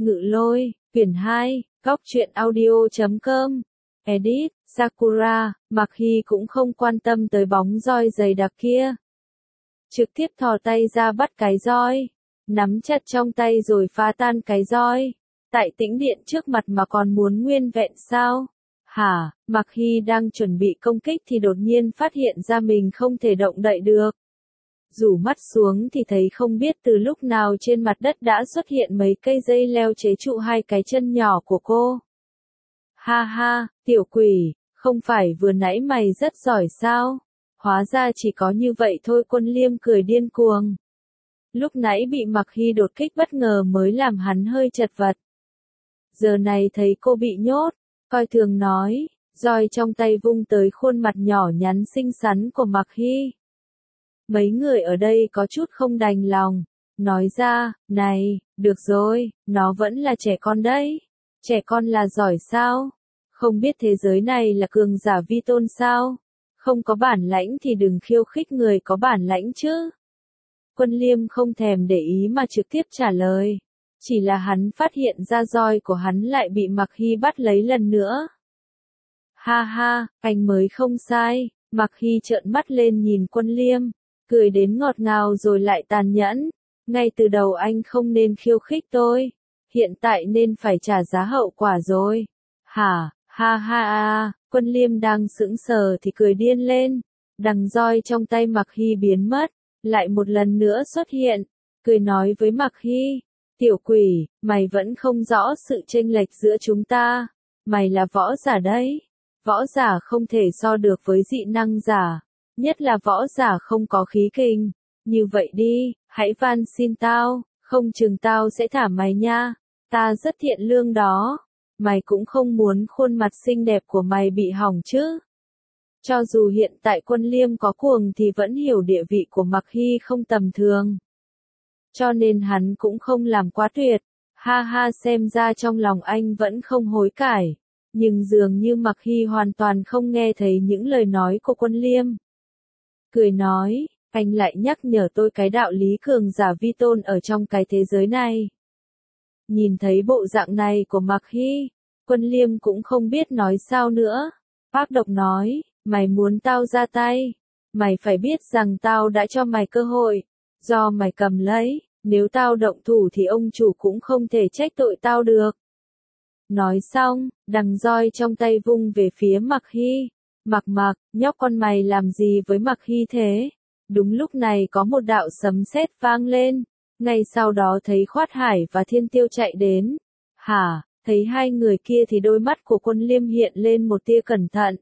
Ngự lôi, quyển 2, góc truyện audio.com. Edit, Sakura, Mạc Hy cũng không quan tâm tới bóng roi dày đặc kia. Trực tiếp thò tay ra bắt cái roi, nắm chặt trong tay rồi phá tan cái roi. Tại tĩnh điện trước mặt mà còn muốn nguyên vẹn sao? Hả, Mạc Hy đang chuẩn bị công kích thì đột nhiên phát hiện ra mình không thể động đậy được. Rủ mắt xuống thì thấy không biết từ lúc nào trên mặt đất đã xuất hiện mấy cây dây leo chế trụ hai cái chân nhỏ của cô. Ha ha, tiểu quỷ, không phải vừa nãy mày rất giỏi sao? Hóa ra chỉ có như vậy thôi. Quân Liêm cười điên cuồng. Lúc nãy bị Mạc Hy đột kích bất ngờ mới làm hắn hơi chật vật. Giờ này thấy cô bị nhốt, coi thường nói, roi trong tay vung tới khuôn mặt nhỏ nhắn xinh xắn của Mạc Hy. Mấy người ở đây có chút không đành lòng, nói ra, này, được rồi, nó vẫn là trẻ con đấy. Trẻ con là giỏi sao? Không biết thế giới này là cường giả vi tôn sao? Không có bản lãnh thì đừng khiêu khích người có bản lãnh chứ. Quân Liêm không thèm để ý mà trực tiếp trả lời. Chỉ là hắn phát hiện ra roi của hắn lại bị Mạc Hy bắt lấy lần nữa. Ha ha, anh mới không sai. Mạc Hy trợn mắt lên nhìn Quân Liêm, cười đến ngọt ngào rồi lại tàn nhẫn. Ngay từ đầu anh không nên khiêu khích tôi. Hiện tại nên phải trả giá hậu quả rồi. Hả, ha ha ha, Quân Liêm đang sững sờ thì cười điên lên. Đằng roi trong tay Mạc Hy biến mất, lại một lần nữa xuất hiện, cười nói với Mạc Hy. Tiểu quỷ, mày vẫn không rõ sự chênh lệch giữa chúng ta. Mày là võ giả đấy. Võ giả không thể so được với dị năng giả. Nhất là võ giả không có khí kình. Như vậy đi, hãy van xin tao, không chừng tao sẽ thả mày nha. Ta rất thiện lương đó. Mày cũng không muốn khuôn mặt xinh đẹp của mày bị hỏng chứ. Cho dù hiện tại Quân Liêm có cuồng thì vẫn hiểu địa vị của Mạc Hy không tầm thường. Cho nên hắn cũng không làm quá tuyệt. Ha ha, xem ra trong lòng anh vẫn không hối cải. Nhưng dường như Mạc Hy hoàn toàn không nghe thấy những lời nói của Quân Liêm. Cười nói, anh lại nhắc nhở tôi cái đạo lý cường giả vi tôn ở trong cái thế giới này. Nhìn thấy bộ dạng này của Mạc Hy, Quân Liêm cũng không biết nói sao nữa. Ác độc nói, mày muốn tao ra tay. Mày phải biết rằng tao đã cho mày cơ hội. Do mày cầm lấy, nếu tao động thủ thì ông chủ cũng không thể trách tội tao được. Nói xong, đằng roi trong tay vung về phía Mạc Hy. Mạc, nhóc con mày làm gì với Mạc Hy thế? Đúng lúc này có một đạo sấm sét vang lên. Ngay sau đó thấy Khoát Hải và Thiên Tiêu chạy đến. Hả, thấy hai người kia thì đôi mắt của Quân Liêm hiện lên một tia cẩn thận.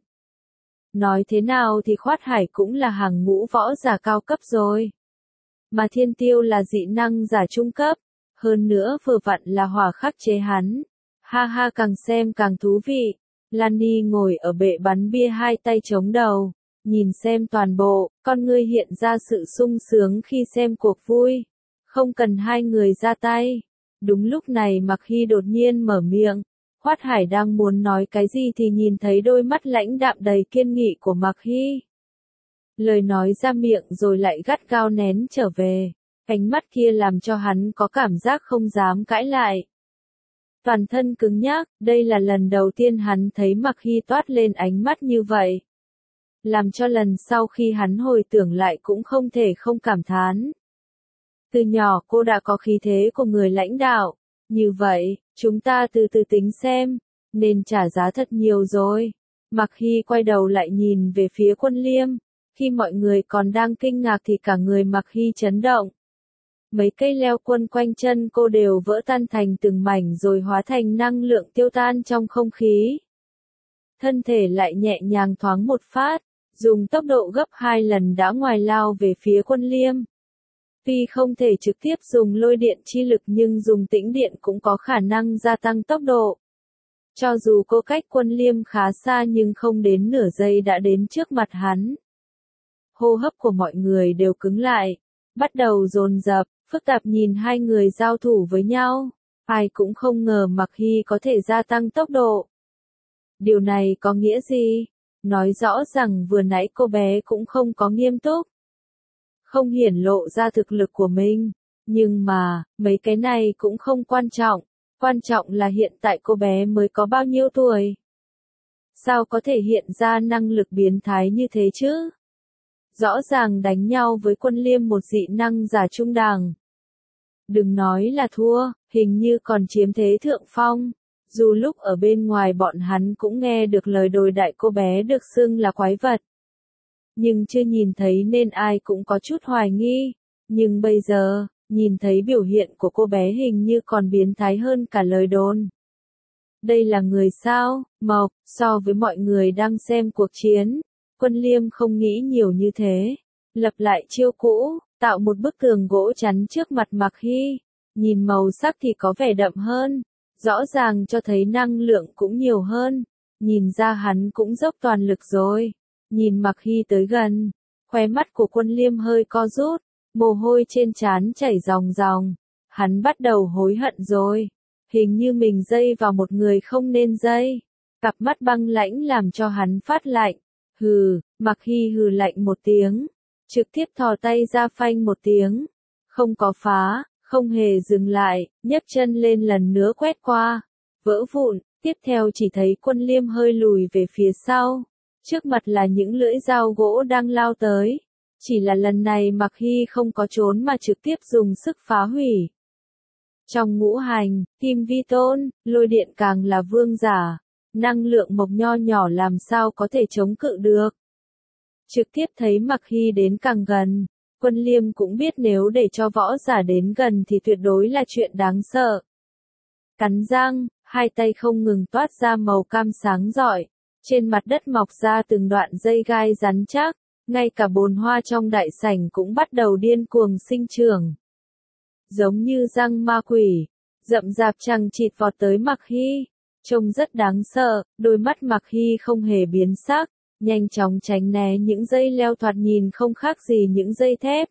Nói thế nào thì Khoát Hải cũng là hàng ngũ võ giả cao cấp rồi. Mà Thiên Tiêu là dị năng giả trung cấp. Hơn nữa vừa vặn là hỏa khắc chế hắn. Ha ha, càng xem càng thú vị. Lani ngồi ở bệ bắn bia hai tay chống đầu. Nhìn xem toàn bộ, con ngươi hiện ra sự sung sướng khi xem cuộc vui. Không cần hai người ra tay. Đúng lúc này Mạc Hy đột nhiên mở miệng. Khoát Hải đang muốn nói cái gì thì nhìn thấy đôi mắt lãnh đạm đầy kiên nghị của Mạc Hy. Lời nói ra miệng rồi lại gắt gao nén trở về. Ánh mắt kia làm cho hắn có cảm giác không dám cãi lại. Toàn thân cứng nhắc, đây là lần đầu tiên hắn thấy Mạc Hy toát lên ánh mắt như vậy. Làm cho lần sau khi hắn hồi tưởng lại cũng không thể không cảm thán. Từ nhỏ cô đã có khí thế của người lãnh đạo. Như vậy, chúng ta từ từ tính xem. Nên trả giá thật nhiều rồi. Mạc Hy quay đầu lại nhìn về phía Quân Liêm. Khi mọi người còn đang kinh ngạc thì cả người Mạc Hy chấn động. Mấy cây leo quấn quanh chân cô đều vỡ tan thành từng mảnh rồi hóa thành năng lượng tiêu tan trong không khí. Thân thể lại nhẹ nhàng thoáng một phát, dùng tốc độ gấp 2 lần đã ngoài lao về phía Quân Liêm. Tuy không thể trực tiếp dùng lôi điện chi lực nhưng dùng tĩnh điện cũng có khả năng gia tăng tốc độ. Cho dù cô cách Quân Liêm khá xa nhưng không đến nửa giây đã đến trước mặt hắn. Hô hấp của mọi người đều cứng lại, bắt đầu dồn dập, phức tạp nhìn hai người giao thủ với nhau. Ai cũng không ngờ Mạc Hy có thể gia tăng tốc độ. Điều này có nghĩa gì? Nói rõ rằng vừa nãy cô bé cũng không có nghiêm túc. Không hiển lộ ra thực lực của mình. Nhưng mà, mấy cái này cũng không quan trọng. Quan trọng là hiện tại cô bé mới có bao nhiêu tuổi? Sao có thể hiện ra năng lực biến thái như thế chứ? Rõ ràng đánh nhau với Quân Liêm một dị năng giả trung đẳng. Đừng nói là thua, hình như còn chiếm thế thượng phong. Dù lúc ở bên ngoài bọn hắn cũng nghe được lời đồn đại cô bé được xưng là quái vật. Nhưng chưa nhìn thấy nên ai cũng có chút hoài nghi. Nhưng bây giờ, nhìn thấy biểu hiện của cô bé hình như còn biến thái hơn cả lời đồn. Đây là người sao, Mộc, so với mọi người đang xem cuộc chiến. Quân Liêm không nghĩ nhiều như thế. Lập lại chiêu cũ, tạo một bức tường gỗ chắn trước mặt Mạc Hy. Nhìn màu sắc thì có vẻ đậm hơn. Rõ ràng cho thấy năng lượng cũng nhiều hơn. Nhìn ra hắn cũng dốc toàn lực rồi. Nhìn Mạc Hy tới gần. Khóe mắt của Quân Liêm hơi co rút. Mồ hôi trên trán chảy ròng ròng. Hắn bắt đầu hối hận rồi. Hình như mình dây vào một người không nên dây. Cặp mắt băng lãnh làm cho hắn phát lạnh. Hừ, Mạc Hy hừ lạnh một tiếng. Trực tiếp thò tay ra phanh một tiếng. Không có phá, không hề dừng lại, nhấc chân lên lần nữa quét qua. Vỡ vụn, tiếp theo chỉ thấy Quân Liêm hơi lùi về phía sau. Trước mặt là những lưỡi dao gỗ đang lao tới. Chỉ là lần này Mạc Hy không có trốn mà trực tiếp dùng sức phá hủy. Trong ngũ hành, kim vi tôn, lôi điện càng là vương giả. Năng lượng mộc nho nhỏ làm sao có thể chống cự được. Trực tiếp thấy Mạc Hy đến càng gần, Quân Liêm cũng biết nếu để cho võ giả đến gần thì tuyệt đối là chuyện đáng sợ. Cắn răng, hai tay không ngừng toát ra màu cam sáng rọi, trên mặt đất mọc ra từng đoạn dây gai rắn chắc, ngay cả bồn hoa trong đại sảnh cũng bắt đầu điên cuồng sinh trưởng. Giống như răng ma quỷ, rậm rạp chằng chịt vọt tới Mạc Hy, trông rất đáng sợ, đôi mắt Mạc Hy không hề biến sắc. Nhanh chóng tránh né những dây leo thoạt nhìn không khác gì những dây thép.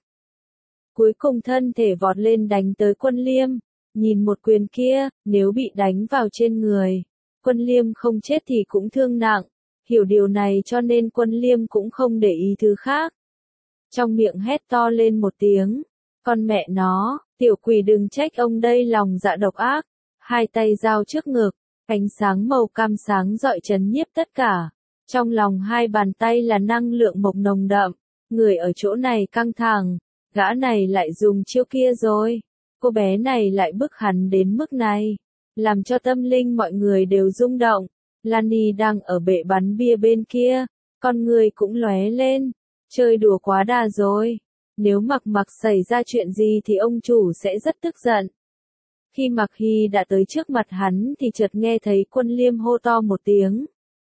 Cuối cùng thân thể vọt lên đánh tới Quân Liêm. Nhìn một quyền kia, nếu bị đánh vào trên người, Quân Liêm không chết thì cũng thương nặng. Hiểu điều này cho nên Quân Liêm cũng không để ý thứ khác. Trong miệng hét to lên một tiếng. Con mẹ nó, tiểu quỷ đừng trách ông đây lòng dạ độc ác. Hai tay giao trước ngực, ánh sáng màu cam sáng rọi chấn nhiếp tất cả. Trong lòng hai bàn tay là năng lượng mộc nồng đậm, người ở chỗ này căng thẳng, gã này lại dùng chiêu kia rồi, cô bé này lại bức hắn đến mức này, làm cho tâm linh mọi người đều rung động. Lani đang ở bệ bắn bia bên kia, con người cũng lóe lên, chơi đùa quá đà rồi, nếu Mặc xảy ra chuyện gì thì ông chủ sẽ rất tức giận. Khi Mạc Hy đã tới trước mặt hắn thì chợt nghe thấy Quân Liêm hô to một tiếng.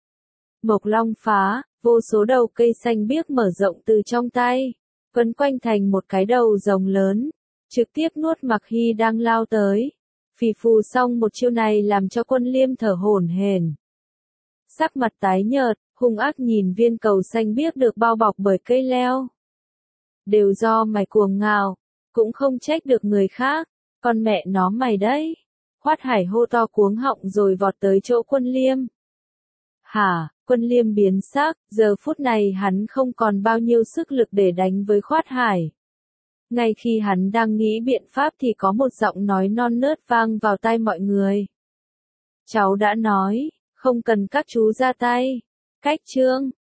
Mộc long phá, vô số đầu cây xanh biếc mở rộng từ trong tay, quấn quanh thành một cái đầu rồng lớn, trực tiếp nuốt Mạc Hy đang lao tới. Phì phù xong một chiêu này làm cho Quân Liêm thở hổn hển. Sắc mặt tái nhợt, hung ác nhìn viên cầu xanh biếc được bao bọc bởi cây leo. Đều do mày cuồng ngạo, cũng không trách được người khác, con mẹ nó mày đấy. Hoát Hải hô to cuống họng rồi vọt tới chỗ Quân Liêm. Hả? Quân Liêm biến sắc, giờ phút này hắn không còn bao nhiêu sức lực để đánh với Hoát Hải. Ngay khi hắn đang nghĩ biện pháp thì có một giọng nói non nớt vang vào tai mọi người. Cháu đã nói, không cần các chú ra tay. Cách chương